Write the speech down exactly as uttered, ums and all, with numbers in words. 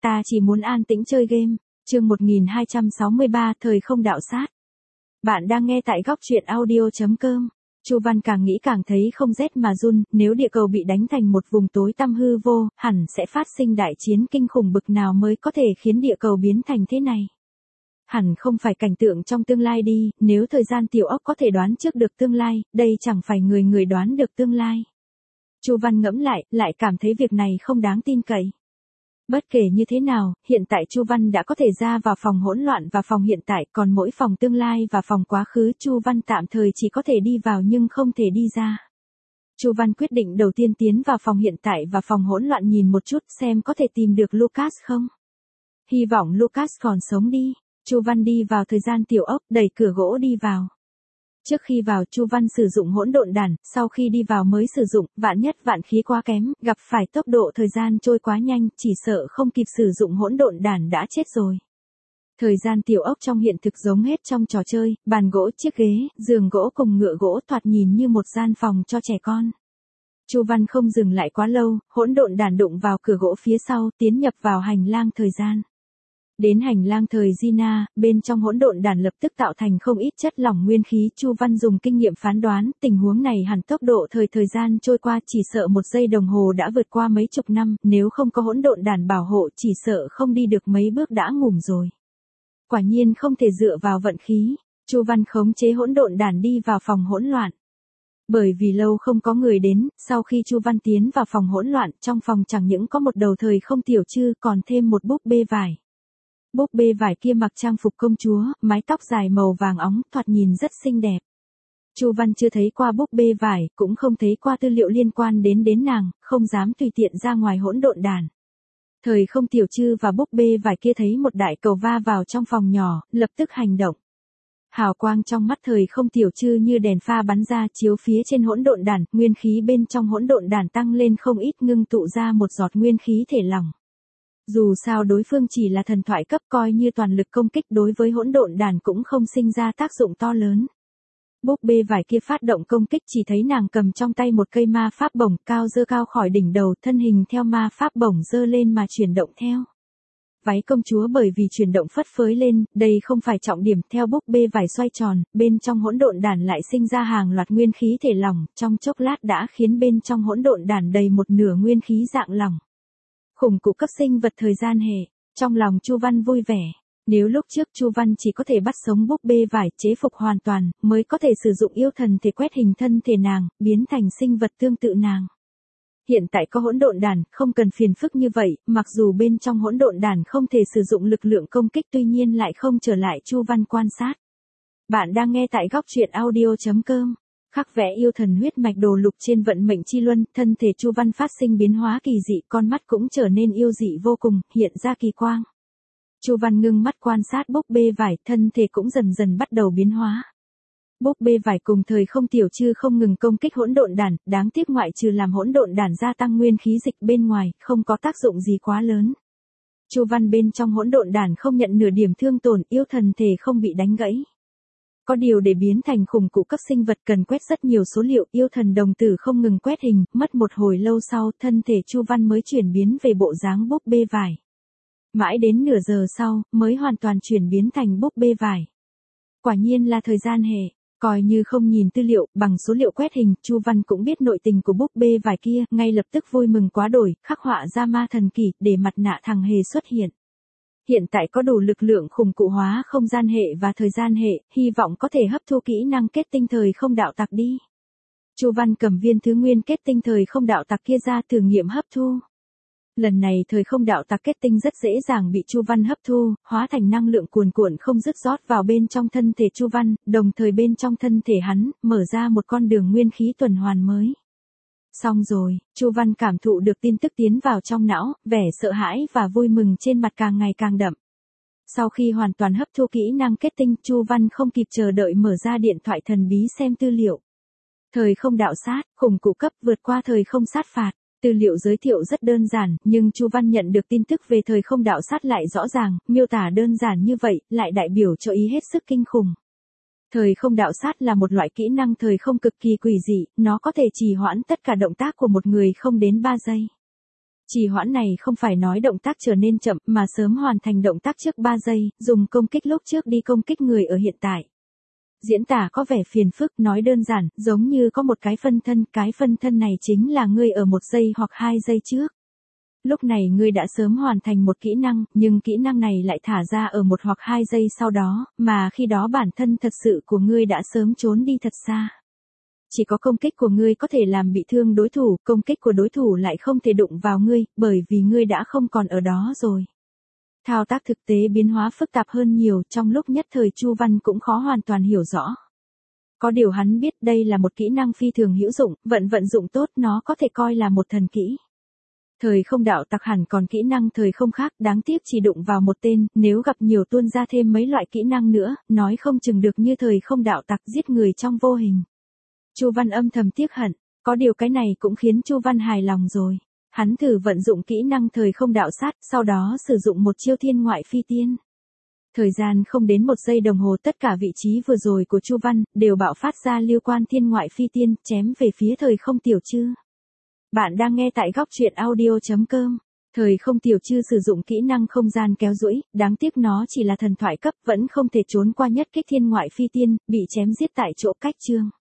ta chỉ muốn an tĩnh chơi game. Chương một nghìn hai trăm sáu mươi ba Thời không đạo sát. Bạn đang nghe tại góc truyện audio chấm com. Chu Văn càng nghĩ càng thấy không rét mà run, nếu địa cầu bị đánh thành một vùng tối tăm hư vô, hẳn sẽ phát sinh đại chiến kinh khủng bực nào mới có thể khiến địa cầu biến thành thế này. Hẳn không phải cảnh tượng trong tương lai đi, nếu thời gian tiểu ốc có thể đoán trước được tương lai, đây chẳng phải người người đoán được tương lai. Chu Văn ngẫm lại, lại cảm thấy việc này không đáng tin cậy. Bất kể như thế nào, hiện tại Chu Văn đã có thể ra vào phòng hỗn loạn và phòng hiện tại, còn mỗi phòng tương lai và phòng quá khứ Chu Văn tạm thời chỉ có thể đi vào nhưng không thể đi ra. Chu Văn quyết định đầu tiên tiến vào phòng hiện tại và phòng hỗn loạn nhìn một chút xem có thể tìm được Lucas không. Hy vọng Lucas còn sống đi. Chu Văn đi vào thời gian tiểu ốc, đẩy cửa gỗ đi vào. Trước khi vào Chu Văn sử dụng hỗn độn đản, sau khi đi vào mới sử dụng, vạn nhất vạn khí quá kém, gặp phải tốc độ thời gian trôi quá nhanh, chỉ sợ không kịp sử dụng hỗn độn đản đã chết rồi. Thời gian tiểu ốc trong hiện thực giống hết trong trò chơi, bàn gỗ, chiếc ghế, giường gỗ cùng ngựa gỗ thoạt nhìn như một gian phòng cho trẻ con. Chu Văn không dừng lại quá lâu, hỗn độn đản đụng vào cửa gỗ phía sau, tiến nhập vào hành lang thời gian. Đến hành lang thời Gina, bên trong hỗn độn đản lập tức tạo thành không ít chất lỏng nguyên khí. Chu Văn dùng kinh nghiệm phán đoán, tình huống này hẳn tốc độ thời thời gian trôi qua chỉ sợ một giây đồng hồ đã vượt qua mấy chục năm, nếu không có hỗn độn đản bảo hộ chỉ sợ không đi được mấy bước đã ngủm rồi. Quả nhiên không thể dựa vào vận khí, Chu Văn khống chế hỗn độn đản đi vào phòng hỗn loạn. Bởi vì lâu không có người đến, sau khi Chu Văn tiến vào phòng hỗn loạn, trong phòng chẳng những có một đầu thời không tiểu chư còn thêm một búp bê vải. Búp bê vải kia mặc trang phục công chúa, mái tóc dài màu vàng óng, thoạt nhìn rất xinh đẹp. Chu Văn chưa thấy qua búp bê vải, cũng không thấy qua tư liệu liên quan đến đến nàng, không dám tùy tiện ra ngoài hỗn độn đản. Thời không tiểu chư và búp bê vải kia thấy một đại cầu va vào trong phòng nhỏ, lập tức hành động. Hào quang trong mắt thời không tiểu chư như đèn pha bắn ra chiếu phía trên hỗn độn đản, nguyên khí bên trong hỗn độn đản tăng lên không ít, ngưng tụ ra một giọt nguyên khí thể lỏng. Dù sao đối phương chỉ là thần thoại cấp, coi như toàn lực công kích đối với hỗn độn đản cũng không sinh ra tác dụng to lớn. Búp bê vải kia phát động công kích, chỉ thấy nàng cầm trong tay một cây ma pháp bổng cao dơ cao khỏi đỉnh đầu, thân hình theo ma pháp bổng dơ lên mà chuyển động theo. Váy công chúa bởi vì chuyển động phất phới lên, đây không phải trọng điểm, theo búp bê vải xoay tròn, bên trong hỗn độn đản lại sinh ra hàng loạt nguyên khí thể lỏng, trong chốc lát đã khiến bên trong hỗn độn đản đầy một nửa nguyên khí dạng lỏng. Khủng cụ cấp sinh vật thời gian hệ, trong lòng Chu Văn vui vẻ. Nếu lúc trước Chu Văn chỉ có thể bắt sống búp bê vải chế phục hoàn toàn, mới có thể sử dụng yêu thần thể quét hình thân thể nàng, biến thành sinh vật tương tự nàng. Hiện tại có hỗn độn đản, không cần phiền phức như vậy, mặc dù bên trong hỗn độn đản không thể sử dụng lực lượng công kích, tuy nhiên lại không trở lại Chu Văn quan sát. Bạn đang nghe tại góc truyện audio chấm com. Khắc vẽ yêu thần huyết mạch đồ lục trên vận mệnh chi luân, thân thể Chu Văn phát sinh biến hóa kỳ dị, con mắt cũng trở nên yêu dị vô cùng, hiện ra kỳ quang. Chu Văn ngưng mắt quan sát búp bê vải, thân thể cũng dần dần bắt đầu biến hóa. Búp bê vải cùng thời không tiểu chư không ngừng công kích hỗn độn đản, đáng tiếc ngoại trừ làm hỗn độn đản gia tăng nguyên khí dịch bên ngoài, không có tác dụng gì quá lớn. Chu Văn bên trong hỗn độn đản không nhận nửa điểm thương tổn, yêu thần thể không bị đánh gãy. Có điều để biến thành khủng cụ cấp sinh vật cần quét rất nhiều số liệu, yêu thần đồng tử không ngừng quét hình, mất một hồi lâu sau, thân thể Chu Văn mới chuyển biến về bộ dáng búp bê vải. Mãi đến nửa giờ sau, mới hoàn toàn chuyển biến thành búp bê vải. Quả nhiên là thời gian hệ, coi như không nhìn tư liệu, bằng số liệu quét hình, Chu Văn cũng biết nội tình của búp bê vải kia, ngay lập tức vui mừng quá đổi, khắc họa ra ma thần kỳ, để mặt nạ thằng hề xuất hiện. Hiện tại có đủ lực lượng khủng cụ hóa không gian hệ và thời gian hệ, hy vọng có thể hấp thu kỹ năng kết tinh thời không đạo tặc đi. Chu Văn cầm viên thứ nguyên kết tinh thời không đạo tặc kia ra thử nghiệm hấp thu. Lần này thời không đạo tặc kết tinh rất dễ dàng bị Chu Văn hấp thu, hóa thành năng lượng cuồn cuộn không dứt rót vào bên trong thân thể Chu Văn, đồng thời bên trong thân thể hắn, mở ra một con đường nguyên khí tuần hoàn mới. Xong rồi, Chu Văn cảm thụ được tin tức tiến vào trong não, vẻ sợ hãi và vui mừng trên mặt càng ngày càng đậm. Sau khi hoàn toàn hấp thu kỹ năng kết tinh, Chu Văn không kịp chờ đợi mở ra điện thoại thần bí xem tư liệu. Thời không đạo sát, khủng cụ cấp vượt qua thời không sát phạt. Tư liệu giới thiệu rất đơn giản, nhưng Chu Văn nhận được tin tức về thời không đạo sát lại rõ ràng, miêu tả đơn giản như vậy, lại đại biểu cho ý hết sức kinh khủng. Thời không đạo sát là một loại kỹ năng thời không cực kỳ quỷ dị, nó có thể trì hoãn tất cả động tác của một người không đến ba giây. Trì hoãn này không phải nói động tác trở nên chậm mà sớm hoàn thành động tác trước ba giây, dùng công kích lúc trước đi công kích người ở hiện tại. Diễn tả có vẻ phiền phức, nói đơn giản, giống như có một cái phân thân, cái phân thân này chính là ngươi ở một giây hoặc hai giây trước. Lúc này ngươi đã sớm hoàn thành một kỹ năng, nhưng kỹ năng này lại thả ra ở một hoặc hai giây sau đó, mà khi đó bản thân thật sự của ngươi đã sớm trốn đi thật xa. Chỉ có công kích của ngươi có thể làm bị thương đối thủ, công kích của đối thủ lại không thể đụng vào ngươi, bởi vì ngươi đã không còn ở đó rồi. Thao tác thực tế biến hóa phức tạp hơn nhiều, trong lúc nhất thời Chu Văn cũng khó hoàn toàn hiểu rõ. Có điều hắn biết đây là một kỹ năng phi thường hữu dụng, vận vận dụng tốt nó có thể coi là một thần kỹ. Thời không đạo tặc hẳn còn kỹ năng thời không khác, đáng tiếc chỉ đụng vào một tên, nếu gặp nhiều tuôn ra thêm mấy loại kỹ năng nữa, nói không chừng được như thời không đạo tặc giết người trong vô hình. Chu Văn âm thầm tiếc hận, có điều cái này cũng khiến Chu Văn hài lòng rồi. Hắn thử vận dụng kỹ năng thời không đạo sát, sau đó sử dụng một chiêu thiên ngoại phi tiên. Thời gian không đến một giây đồng hồ tất cả vị trí vừa rồi của Chu Văn đều bạo phát ra lưu quan thiên ngoại phi tiên, chém về phía thời không tiểu chư. Bạn đang nghe tại góc truyện audio chấm com. Thời không tiểu chư sử dụng kỹ năng không gian kéo duỗi, đáng tiếc nó chỉ là thần thoại cấp vẫn không thể trốn qua nhất kích thiên ngoại phi tiên, bị chém giết tại chỗ cách chương.